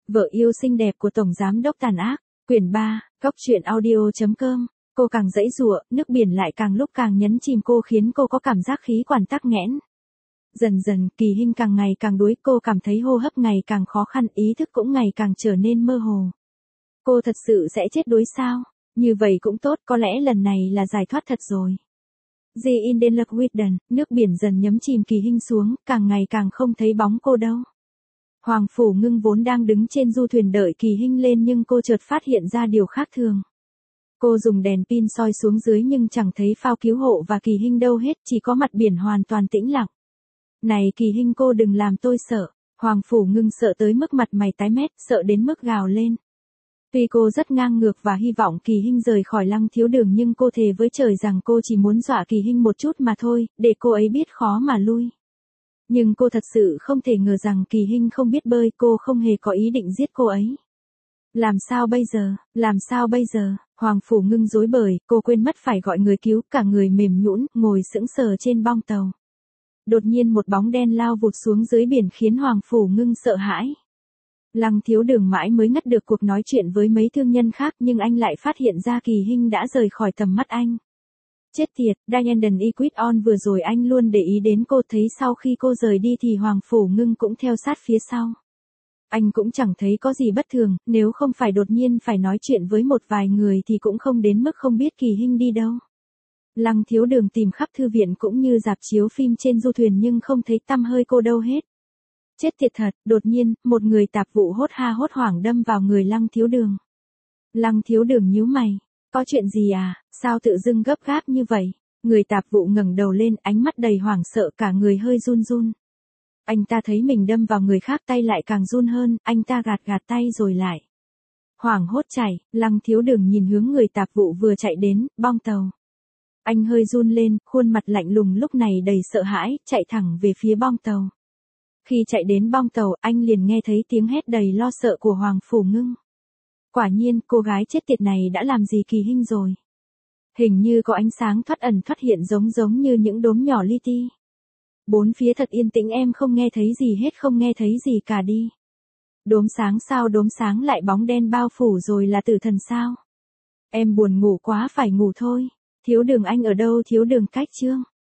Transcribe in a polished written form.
Vợ yêu xinh đẹp của Tổng Giám đốc tàn ác, quyển 3, Cóc truyện audio.com. Cô càng giãy giụa, nước biển lại càng lúc càng nhấn chìm cô khiến cô có cảm giác khí quản tắc nghẽn. Dần dần, Kỳ Hinh càng ngày càng đuối, cô cảm thấy hô hấp ngày càng khó khăn, ý thức cũng ngày càng trở nên mơ hồ. Cô thật sự sẽ chết đuối sao? Như vậy cũng tốt, có lẽ lần này là giải thoát thật rồi. The Indenluk Widen, nước biển dần nhấn chìm Kỳ Hinh xuống, càng ngày càng không thấy bóng cô đâu. Hoàng Phủ Ngưng vốn đang đứng trên du thuyền đợi Kỳ Hinh lên nhưng cô chợt phát hiện ra điều khác thường. Cô dùng đèn pin soi xuống dưới nhưng chẳng thấy phao cứu hộ và Kỳ Hinh đâu hết, chỉ có mặt biển hoàn toàn tĩnh lặng. Này Kỳ Hinh, cô đừng làm tôi sợ. Hoàng Phủ Ngưng sợ tới mức mặt mày tái mét, sợ đến mức gào lên. Tuy cô rất ngang ngược và hy vọng Kỳ Hinh rời khỏi Lăng Thiếu Đường nhưng cô thề với trời rằng cô chỉ muốn dọa Kỳ Hinh một chút mà thôi, để cô ấy biết khó mà lui. Nhưng cô thật sự không thể ngờ rằng Kỳ Hinh không biết bơi, cô không hề có ý định giết cô ấy. Làm sao bây giờ, làm sao bây giờ? Hoàng Phủ Ngưng rối bời, cô quên mất phải gọi người cứu, cả người mềm nhũn, ngồi sững sờ trên bong tàu. Đột nhiên một bóng đen lao vụt xuống dưới biển khiến Hoàng Phủ Ngưng sợ hãi. Lăng Thiếu Đường mãi mới ngắt được cuộc nói chuyện với mấy thương nhân khác nhưng anh lại phát hiện ra Kỳ Hinh đã rời khỏi tầm mắt anh. Chết tiệt, Diane Equid On vừa rồi anh luôn để ý đến cô, thấy sau khi cô rời đi thì Hoàng Phủ Ngưng cũng theo sát phía sau. Anh cũng chẳng thấy có gì bất thường, nếu không phải đột nhiên phải nói chuyện với một vài người thì cũng không đến mức không biết Kỳ Hinh đi đâu. Lăng Thiếu Đường tìm khắp thư viện cũng như rạp chiếu phim trên du thuyền nhưng không thấy tăm hơi cô đâu hết. Chết tiệt thật, đột nhiên, một người tạp vụ hốt hoảng đâm vào người Lăng Thiếu Đường. Lăng Thiếu Đường nhíu mày. Có chuyện gì à, sao tự dưng gấp gáp như vậy? Người tạp vụ ngẩng đầu lên, ánh mắt đầy hoảng sợ, cả người hơi run run. Anh ta thấy mình đâm vào người khác, tay lại càng run hơn, anh ta gạt tay rồi lại. Hoảng hốt chạy, Lăng Thiếu Đường nhìn hướng người tạp vụ vừa chạy đến, bong tàu. Anh hơi run lên, khuôn mặt lạnh lùng lúc này đầy sợ hãi, chạy thẳng về phía bong tàu. Khi chạy đến bong tàu, anh liền nghe thấy tiếng hét đầy lo sợ của Hoàng Phủ Ngưng. Quả nhiên, cô gái chết tiệt này đã làm gì Kỳ Hinh rồi. Hình như có ánh sáng thoát ẩn thoát hiện giống như những đốm nhỏ li ti. Bốn phía thật yên tĩnh, em không nghe thấy gì hết, không nghe thấy gì cả đi. Đốm sáng sao, đốm sáng lại bóng đen bao phủ rồi là tử thần sao? Em buồn ngủ quá, phải ngủ thôi. Thiếu Đường anh ở đâu? Thiếu Đường cách chương.